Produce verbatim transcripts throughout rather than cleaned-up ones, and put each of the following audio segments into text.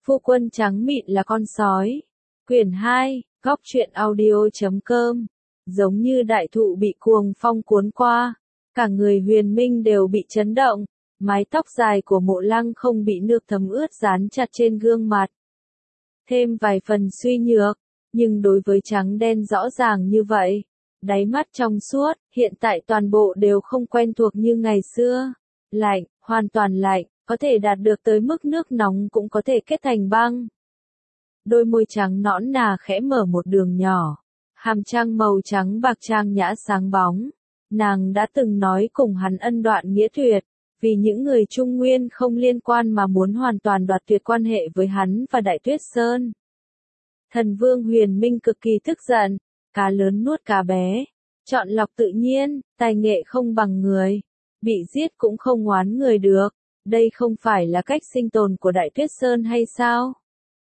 Phu quân trắng mịn là con sói. Quyển hai, góc truyện audio chấm com. Giống như đại thụ bị cuồng phong cuốn qua, cả người Huyền Minh đều bị chấn động, mái tóc dài của Mộ Lăng không bị nước thấm ướt dán chặt trên gương mặt. Thêm vài phần suy nhược, nhưng đối với trắng đen rõ ràng như vậy, đáy mắt trong suốt, hiện tại toàn bộ đều không quen thuộc như ngày xưa. Lạnh, hoàn toàn lạnh, có thể đạt được tới mức nước nóng cũng có thể kết thành băng. Đôi môi trắng nõn nà khẽ mở một đường nhỏ, hàm răng màu trắng bạc trang nhã sáng bóng. Nàng đã từng nói cùng hắn ân đoạn nghĩa tuyệt, vì những người Trung Nguyên không liên quan mà muốn hoàn toàn đoạt tuyệt quan hệ với hắn và Đại Tuyết Sơn. Thần Vương Huyền Minh cực kỳ tức giận, cá lớn nuốt cá bé, chọn lọc tự nhiên, tài nghệ không bằng người, bị giết cũng không oán người được, đây không phải là cách sinh tồn của Đại Tuyết Sơn hay sao?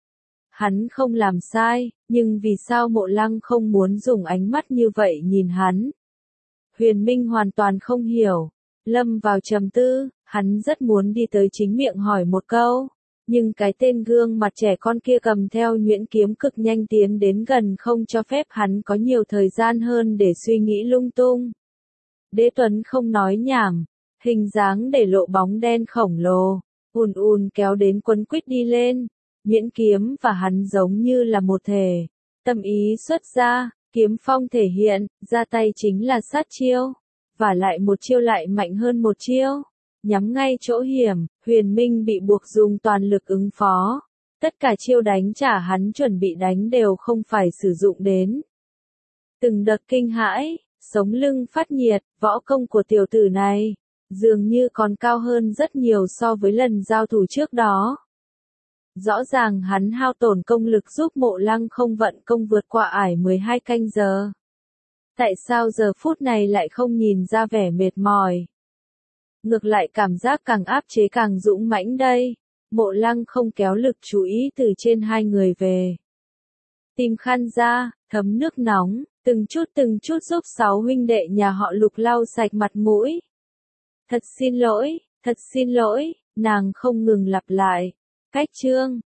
Hắn không làm sai, nhưng vì sao Mộ Lăng không muốn dùng ánh mắt như vậy nhìn hắn? Huyền Minh hoàn toàn không hiểu, lâm vào trầm tư, hắn rất muốn đi tới chính miệng hỏi một câu, nhưng cái tên gương mặt trẻ con kia cầm theo nhuyễn kiếm cực nhanh tiến đến gần không cho phép hắn có nhiều thời gian hơn để suy nghĩ lung tung. Đế Tuấn không nói nhảm, hình dáng để lộ bóng đen khổng lồ, ùn ùn kéo đến quấn quýt đi lên, nhuyễn kiếm và hắn giống như là một thể, tâm ý xuất ra. Kiếm phong thể hiện, ra tay chính là sát chiêu, và lại một chiêu lại mạnh hơn một chiêu, nhắm ngay chỗ hiểm, Huyền Minh bị buộc dùng toàn lực ứng phó, tất cả chiêu đánh trả hắn chuẩn bị đánh đều không phải sử dụng đến. Từng đợt kinh hãi, sống lưng phát nhiệt, võ công của tiểu tử này, dường như còn cao hơn rất nhiều so với lần giao thủ trước đó. Rõ ràng hắn hao tổn công lực giúp Mộ Lăng không vận công vượt qua ải mười hai canh giờ. Tại sao giờ phút này lại không nhìn ra vẻ mệt mỏi? Ngược lại cảm giác càng áp chế càng dũng mãnh đây. Mộ Lăng không kéo lực chú ý từ trên hai người về. Tìm khăn ra, thấm nước nóng, từng chút từng chút giúp sáu huynh đệ nhà họ Lục lau sạch mặt mũi. Thật xin lỗi, thật xin lỗi, nàng không ngừng lặp lại. Cách chương,